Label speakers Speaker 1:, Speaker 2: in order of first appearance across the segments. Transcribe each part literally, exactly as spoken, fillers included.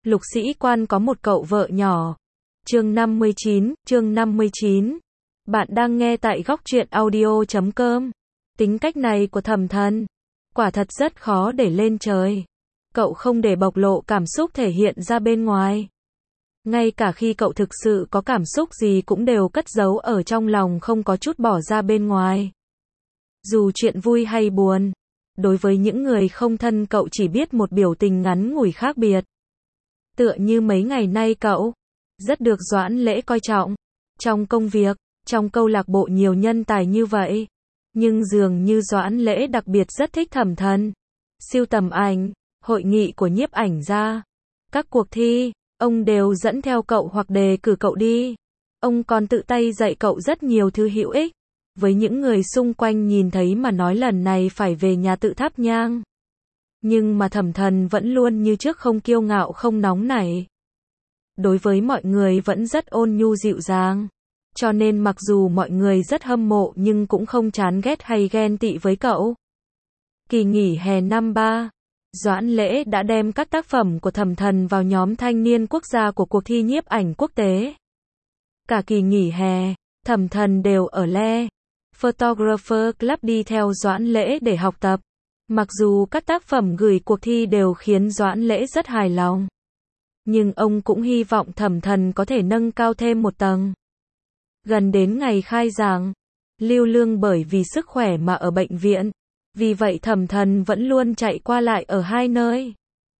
Speaker 1: Lục sĩ quan có một cậu vợ nhỏ. Chương năm mươi chín, chương năm mươi chín. Bạn đang nghe tại góc truyện audio chấm com. Tính cách này của Thẩm Thần, quả thật rất khó để lên trời. Cậu không để bộc lộ cảm xúc thể hiện ra bên ngoài. Ngay cả khi cậu thực sự có cảm xúc gì cũng đều cất giấu ở trong lòng, không có chút bỏ ra bên ngoài. Dù chuyện vui hay buồn, đối với những người không thân cậu chỉ biết một biểu tình ngắn ngủi khác biệt. Tựa như mấy ngày nay cậu rất được Doãn Lễ coi trọng. Trong công việc, trong câu lạc bộ nhiều nhân tài như vậy, nhưng dường như Doãn Lễ đặc biệt rất thích Thẩm Thần. Sưu tầm ảnh, hội nghị của nhiếp ảnh gia, các cuộc thi, ông đều dẫn theo cậu hoặc đề cử cậu đi. Ông còn tự tay dạy cậu rất nhiều thứ hữu ích. Với những người xung quanh nhìn thấy mà nói lần này phải về nhà tự thắp nhang. Nhưng mà Thẩm Thần vẫn luôn như trước, không kiêu ngạo không nóng nảy. Đối với mọi người vẫn rất ôn nhu dịu dàng. Cho nên mặc dù mọi người rất hâm mộ nhưng cũng không chán ghét hay ghen tị với cậu. Kỳ nghỉ hè năm ba, Doãn Lễ đã đem các tác phẩm của Thẩm Thần vào nhóm thanh niên quốc gia của cuộc thi nhiếp ảnh quốc tế. Cả kỳ nghỉ hè, Thẩm Thần đều ở Le Photographer Club đi theo Doãn Lễ để học tập. Mặc dù các tác phẩm gửi cuộc thi đều khiến Doãn Lễ rất hài lòng, nhưng ông cũng hy vọng Thẩm Thần có thể nâng cao thêm một tầng. Gần đến ngày khai giảng, Lưu Lương bởi vì sức khỏe mà ở bệnh viện, vì vậy Thẩm Thần vẫn luôn chạy qua lại ở hai nơi.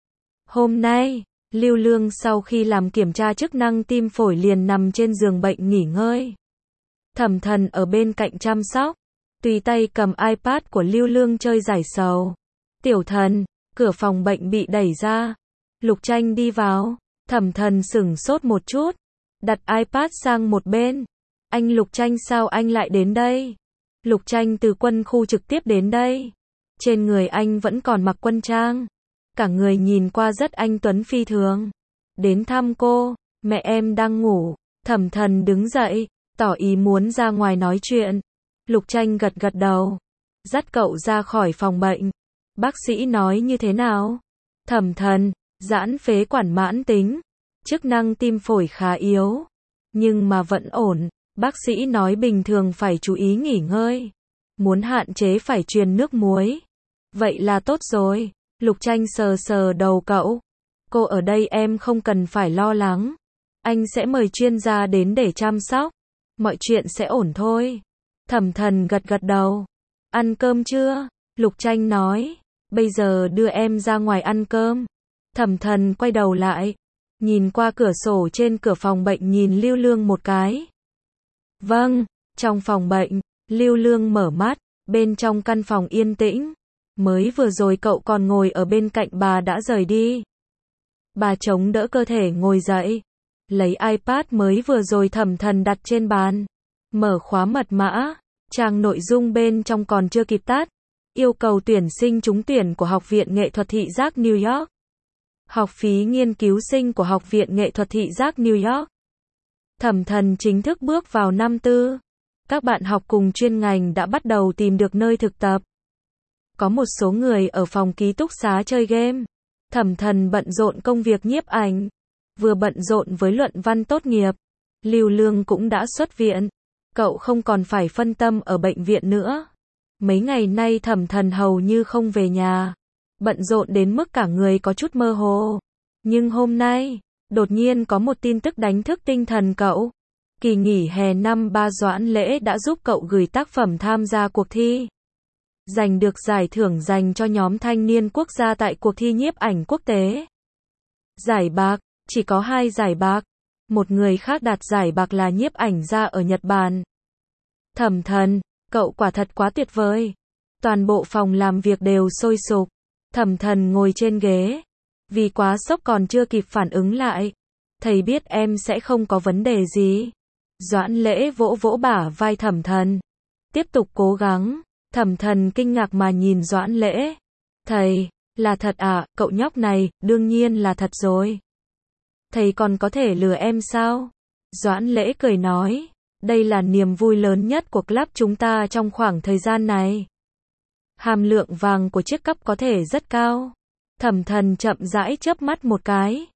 Speaker 1: Hôm nay, Lưu Lương sau khi làm kiểm tra chức năng tim phổi liền nằm trên giường bệnh nghỉ ngơi. Thẩm Thần ở bên cạnh chăm sóc, tùy tay cầm iPad của Lưu Lương chơi giải sầu. Tiểu Thần, cửa phòng bệnh bị đẩy ra. Lục Tranh đi vào. Thẩm Thần sửng sốt một chút, đặt iPad sang một bên. Anh Lục Tranh, sao anh lại đến đây? Lục Tranh từ quân khu trực tiếp đến đây. Trên người anh vẫn còn mặc quân trang. Cả người nhìn qua rất anh tuấn phi thường. Đến thăm cô, mẹ em đang ngủ. Thẩm Thần đứng dậy, tỏ ý muốn ra ngoài nói chuyện. Lục Tranh gật gật đầu, dắt cậu ra khỏi phòng bệnh. Bác sĩ nói như thế nào? Thẩm Thần, giãn phế quản mãn tính, chức năng tim phổi khá yếu, nhưng mà vẫn ổn. Bác sĩ nói bình thường phải chú ý nghỉ ngơi, muốn hạn chế phải truyền nước muối. Vậy là tốt rồi. Lục Tranh sờ sờ đầu cậu. Cô ở đây em không cần phải lo lắng. Anh sẽ mời chuyên gia đến để chăm sóc. Mọi chuyện sẽ ổn thôi. Thẩm Thần gật gật đầu. Ăn cơm chưa? Lục Tranh nói. Bây giờ đưa em ra ngoài ăn cơm. Thẩm Thần quay đầu lại, nhìn qua cửa sổ trên cửa phòng bệnh, nhìn Lưu Lương một cái. Vâng. Trong phòng bệnh, Lưu Lương mở mắt. Bên trong căn phòng yên tĩnh. Mới vừa rồi cậu còn ngồi ở bên cạnh bà đã rời đi. Bà chống đỡ cơ thể ngồi dậy, lấy iPad mới vừa rồi Thẩm Thần đặt trên bàn, mở khóa mật mã. Trang nội dung bên trong còn chưa kịp tắt. Yêu cầu tuyển sinh trúng tuyển của Học viện Nghệ thuật Thị giác New York. Học phí nghiên cứu sinh của Học viện Nghệ thuật Thị giác New York. Thẩm Thần chính thức bước vào năm tư. Các bạn học cùng chuyên ngành đã bắt đầu tìm được nơi thực tập. Có một số người ở phòng ký túc xá chơi game. Thẩm Thần bận rộn công việc nhiếp ảnh, vừa bận rộn với luận văn tốt nghiệp. Lưu Lương cũng đã xuất viện. Cậu không còn phải phân tâm ở bệnh viện nữa. Mấy ngày nay Thẩm Thần hầu như không về nhà, bận rộn đến mức cả người có chút mơ hồ. Nhưng hôm nay, đột nhiên có một tin tức đánh thức tinh thần cậu. Kỳ nghỉ hè năm ba Doãn Lễ đã giúp cậu gửi tác phẩm tham gia cuộc thi, giành được giải thưởng dành cho nhóm thanh niên quốc gia tại cuộc thi nhiếp ảnh quốc tế. Giải bạc, chỉ có hai giải bạc. Một người khác đạt giải bạc là nhiếp ảnh gia ở Nhật Bản. Thẩm Thần, cậu quả thật quá tuyệt vời. Toàn bộ phòng làm việc đều sôi sục. Thẩm Thần ngồi trên ghế, vì quá sốc còn chưa kịp phản ứng lại. Thầy biết em sẽ không có vấn đề gì. Doãn Lễ vỗ vỗ bả vai Thẩm Thần. Tiếp tục cố gắng. Thẩm Thần kinh ngạc mà nhìn Doãn Lễ. Thầy, là thật à? Cậu nhóc này, đương nhiên là thật rồi. Thầy còn có thể lừa em sao? Doãn Lễ cười nói. Đây là niềm vui lớn nhất của club chúng ta trong khoảng thời gian này. Hàm lượng vàng của chiếc cắp có thể rất cao. Thẩm Thần chậm rãi chớp mắt một cái.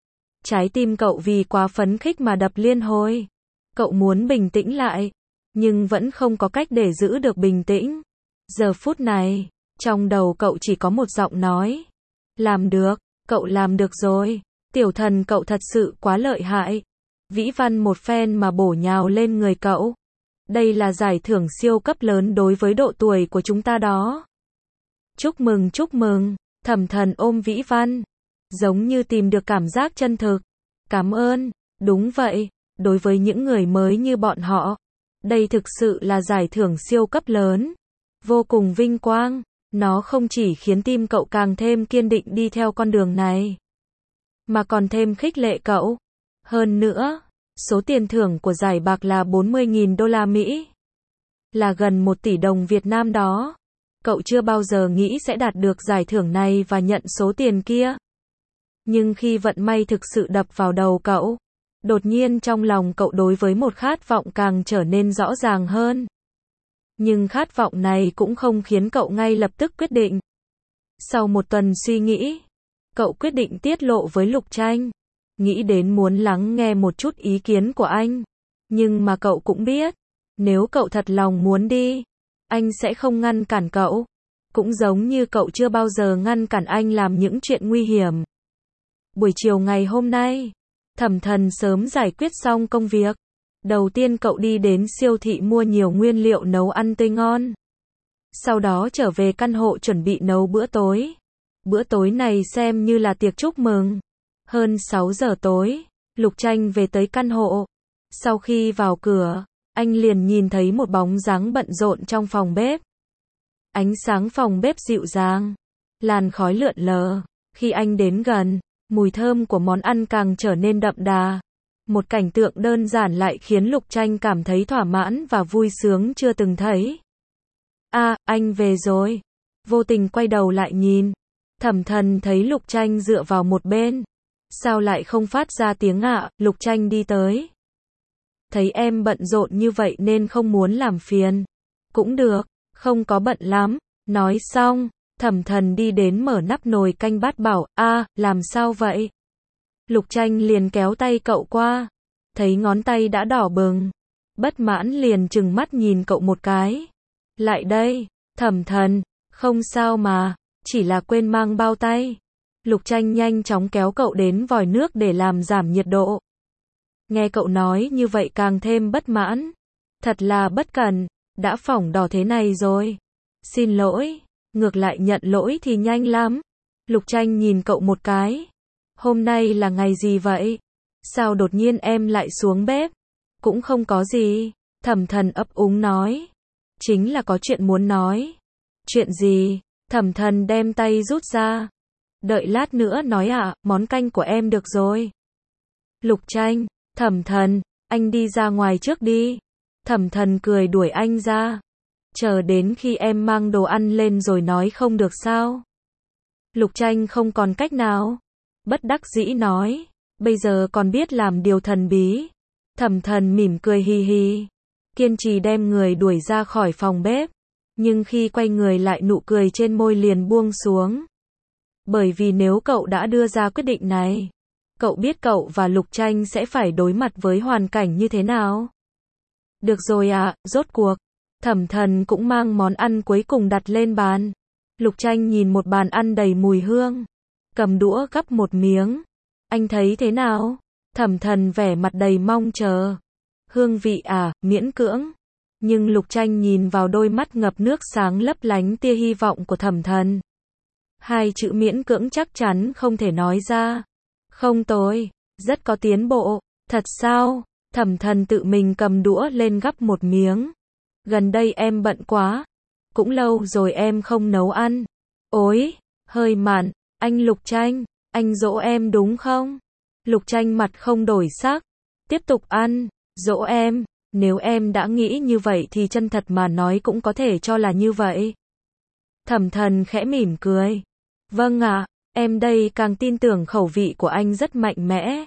Speaker 1: Trái tim cậu vì quá phấn khích mà đập liên hồi. Cậu muốn bình tĩnh lại, nhưng vẫn không có cách để giữ được bình tĩnh. Giờ phút này, trong đầu cậu chỉ có một giọng nói. Làm được, cậu làm được rồi. Tiểu thần cậu thật sự quá lợi hại. Vĩ Văn một phen mà bổ nhào lên người cậu. Đây là giải thưởng siêu cấp lớn đối với độ tuổi của chúng ta đó. Chúc mừng chúc mừng, Thẩm Thần ôm Vĩ Văn. Giống như tìm được cảm giác chân thực. Cảm ơn, đúng vậy, đối với những người mới như bọn họ. Đây thực sự là giải thưởng siêu cấp lớn. Vô cùng vinh quang. Nó không chỉ khiến tim cậu càng thêm kiên định đi theo con đường này, mà còn thêm khích lệ cậu. Hơn nữa, số tiền thưởng của giải bạc là bốn mươi nghìn đô la Mỹ. Là gần một tỷ đồng Việt Nam đó. Cậu chưa bao giờ nghĩ sẽ đạt được giải thưởng này và nhận số tiền kia. Nhưng khi vận may thực sự đập vào đầu cậu, đột nhiên trong lòng cậu đối với một khát vọng càng trở nên rõ ràng hơn. Nhưng khát vọng này cũng không khiến cậu ngay lập tức quyết định. Sau một tuần suy nghĩ, cậu quyết định tiết lộ với Lục Tranh. Nghĩ đến muốn lắng nghe một chút ý kiến của anh. Nhưng mà cậu cũng biết, nếu cậu thật lòng muốn đi, anh sẽ không ngăn cản cậu. Cũng giống như cậu chưa bao giờ ngăn cản anh làm những chuyện nguy hiểm. Buổi chiều ngày hôm nay, Thẩm Thần sớm giải quyết xong công việc. Đầu tiên cậu đi đến siêu thị mua nhiều nguyên liệu nấu ăn tươi ngon. Sau đó trở về căn hộ chuẩn bị nấu bữa tối. Bữa tối này xem như là tiệc chúc mừng. Hơn sáu giờ tối, Lục Tranh về tới căn hộ. Sau khi vào cửa, anh liền nhìn thấy một bóng dáng bận rộn trong phòng bếp. Ánh sáng phòng bếp dịu dàng, làn khói lượn lờ. Khi anh đến gần, mùi thơm của món ăn càng trở nên đậm đà. Một cảnh tượng đơn giản lại khiến Lục Tranh cảm thấy thỏa mãn và vui sướng chưa từng thấy. À, anh về rồi. Vô tình quay đầu lại nhìn. Thẩm Thần thấy Lục Tranh dựa vào một bên. Sao lại không phát ra tiếng ạ? Lục Tranh đi tới. Thấy em bận rộn như vậy nên không muốn làm phiền. Cũng được, không có bận lắm. Nói xong, Thẩm Thần đi đến mở nắp nồi canh bát bảo, a, làm sao vậy? Lục Tranh liền kéo tay cậu qua. Thấy ngón tay đã đỏ bừng. Bất mãn liền trừng mắt nhìn cậu một cái. Lại đây, Thẩm Thần, không sao mà, chỉ là quên mang bao tay. Lục Tranh nhanh chóng kéo cậu đến vòi nước để làm giảm nhiệt độ. Nghe cậu nói như vậy càng thêm bất mãn. Thật là bất cẩn, đã phỏng đỏ thế này rồi. Xin lỗi, ngược lại nhận lỗi thì nhanh lắm. Lục Tranh nhìn cậu một cái. Hôm nay là ngày gì vậy? Sao đột nhiên em lại xuống bếp? Cũng không có gì. Thẩm Thần ấp úng nói. Chính là có chuyện muốn nói. Chuyện gì? Thẩm Thần đem tay rút ra. Đợi lát nữa nói ạ, à, món canh của em được rồi. Lục Tranh, Thẩm Thần, anh đi ra ngoài trước đi. Thẩm Thần cười đuổi anh ra. Chờ đến khi em mang đồ ăn lên rồi nói không được sao? Lục Tranh không còn cách nào. Bất đắc dĩ nói. Bây giờ còn biết làm điều thần bí. Thẩm Thần mỉm cười hi hi. Kiên trì đem người đuổi ra khỏi phòng bếp. Nhưng khi quay người lại nụ cười trên môi liền buông xuống. Bởi vì nếu cậu đã đưa ra quyết định này, cậu biết cậu và Lục Tranh sẽ phải đối mặt với hoàn cảnh như thế nào. Được rồi ạ, à, rốt cuộc. Thẩm Thần cũng mang món ăn cuối cùng đặt lên bàn. Lục Tranh nhìn một bàn ăn đầy mùi hương. Cầm đũa gắp một miếng. Anh thấy thế nào? Thẩm Thần vẻ mặt đầy mong chờ. Hương vị à, miễn cưỡng. Nhưng Lục Tranh nhìn vào đôi mắt ngập nước sáng lấp lánh tia hy vọng của Thẩm Thần. Hai chữ miễn cưỡng chắc chắn không thể nói ra. Không tồi, rất có tiến bộ. Thật sao? Thẩm Thần tự mình cầm đũa lên gắp một miếng. Gần đây em bận quá. Cũng lâu rồi em không nấu ăn. Ôi, hơi mặn. Anh Lục Tranh, anh dỗ em đúng không? Lục Tranh mặt không đổi sắc. Tiếp tục ăn. Dỗ em. Nếu em đã nghĩ như vậy thì chân thật mà nói cũng có thể cho là như vậy. Thẩm Thần khẽ mỉm cười. Vâng ạ, à, em đây càng tin tưởng khẩu vị của anh rất mạnh mẽ.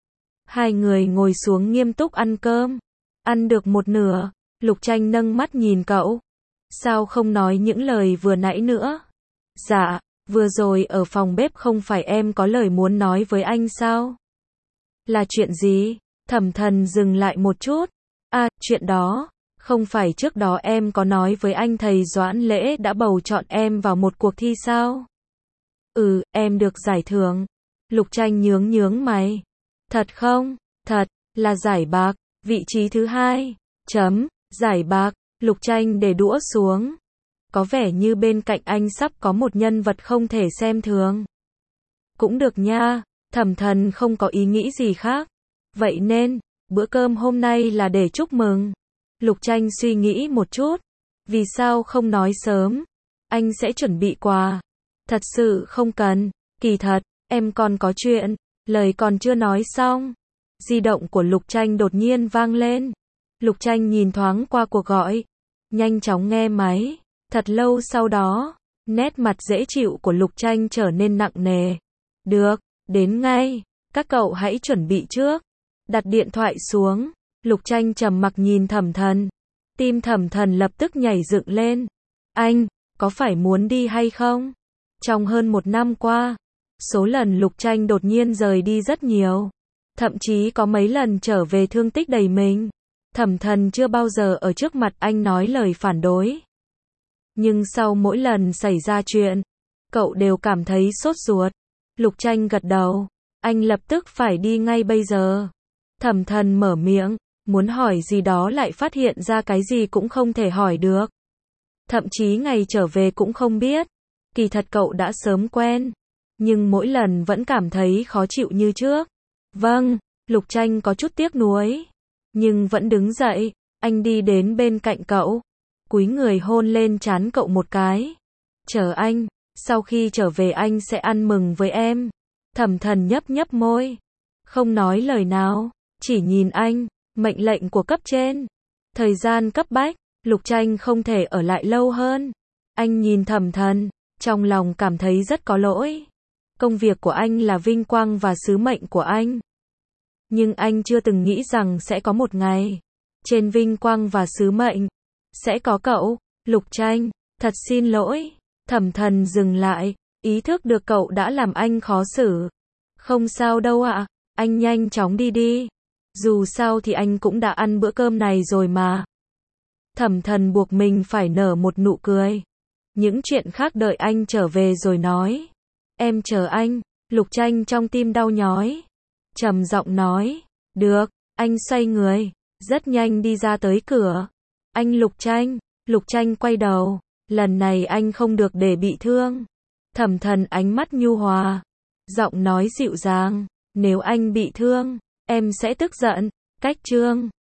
Speaker 1: Hai người ngồi xuống nghiêm túc ăn cơm. Ăn được một nửa, Lục Tranh nâng mắt nhìn cậu. Sao không nói những lời vừa nãy nữa? Dạ, vừa rồi ở phòng bếp không phải em có lời muốn nói với anh sao? Là chuyện gì? Thẩm Thần dừng lại một chút. À, chuyện đó, không phải trước đó em có nói với anh thầy Doãn Lễ đã bầu chọn em vào một cuộc thi sao? Ừ, em được giải thưởng. Lục Tranh nhướng nhướng mày. Thật không? Thật, là giải bạc, vị trí thứ hai. Chấm, giải bạc. Lục Tranh để đũa xuống. Có vẻ như bên cạnh anh sắp có một nhân vật không thể xem thường. Cũng được nha, Thẩm Thần không có ý nghĩ gì khác. Vậy nên, bữa cơm hôm nay là để chúc mừng. Lục Tranh suy nghĩ một chút. Vì sao không nói sớm? Anh sẽ chuẩn bị quà. Thật sự không cần. Kỳ thật, em còn có chuyện. Lời còn chưa nói xong. Di động của Lục Tranh đột nhiên vang lên. Lục Tranh nhìn thoáng qua cuộc gọi. Nhanh chóng nghe máy. Thật lâu sau đó, nét mặt dễ chịu của Lục Tranh trở nên nặng nề. Được, đến ngay. Các cậu hãy chuẩn bị trước. Đặt điện thoại xuống. Lục Tranh trầm mặc nhìn Thẩm Thần. Tim Thẩm Thần lập tức nhảy dựng lên. Anh, có phải muốn đi hay không? Trong hơn một năm qua, số lần Lục Tranh đột nhiên rời đi rất nhiều. Thậm chí có mấy lần trở về thương tích đầy mình. Thẩm Thần chưa bao giờ ở trước mặt anh nói lời phản đối. Nhưng sau mỗi lần xảy ra chuyện, cậu đều cảm thấy sốt ruột. Lục Tranh gật đầu. Anh lập tức phải đi ngay bây giờ. Thẩm Thần mở miệng, muốn hỏi gì đó lại phát hiện ra cái gì cũng không thể hỏi được. Thậm chí ngày trở về cũng không biết. Kỳ thật cậu đã sớm quen. Nhưng mỗi lần vẫn cảm thấy khó chịu như trước. Vâng, Lục Tranh có chút tiếc nuối. Nhưng vẫn đứng dậy, anh đi đến bên cạnh cậu. Cúi người hôn lên trán cậu một cái. Chờ anh, sau khi trở về anh sẽ ăn mừng với em. Thẩm Thần nhấp nhấp môi. Không nói lời nào, chỉ nhìn anh, mệnh lệnh của cấp trên. Thời gian cấp bách, Lục Tranh không thể ở lại lâu hơn. Anh nhìn Thẩm Thần, trong lòng cảm thấy rất có lỗi. Công việc của anh là vinh quang và sứ mệnh của anh. Nhưng anh chưa từng nghĩ rằng sẽ có một ngày, trên vinh quang và sứ mệnh, sẽ có cậu. Lục Tranh, thật xin lỗi. Thẩm Thần dừng lại, ý thức được cậu đã làm anh khó xử. Không sao đâu ạ, anh nhanh chóng đi đi. Dù sao thì anh cũng đã ăn bữa cơm này rồi mà. Thẩm Thần buộc mình phải nở một nụ cười. Những chuyện khác đợi anh trở về rồi nói. Em chờ anh. Lục Tranh trong tim đau nhói. Trầm giọng nói. Được, anh xoay người, rất nhanh đi ra tới cửa. Anh Lục Tranh. Lục Tranh quay đầu. Lần này anh không được để bị thương. Thẩm Thần ánh mắt nhu hòa. Giọng nói dịu dàng. Nếu anh bị thương, em sẽ tức giận. Cách chương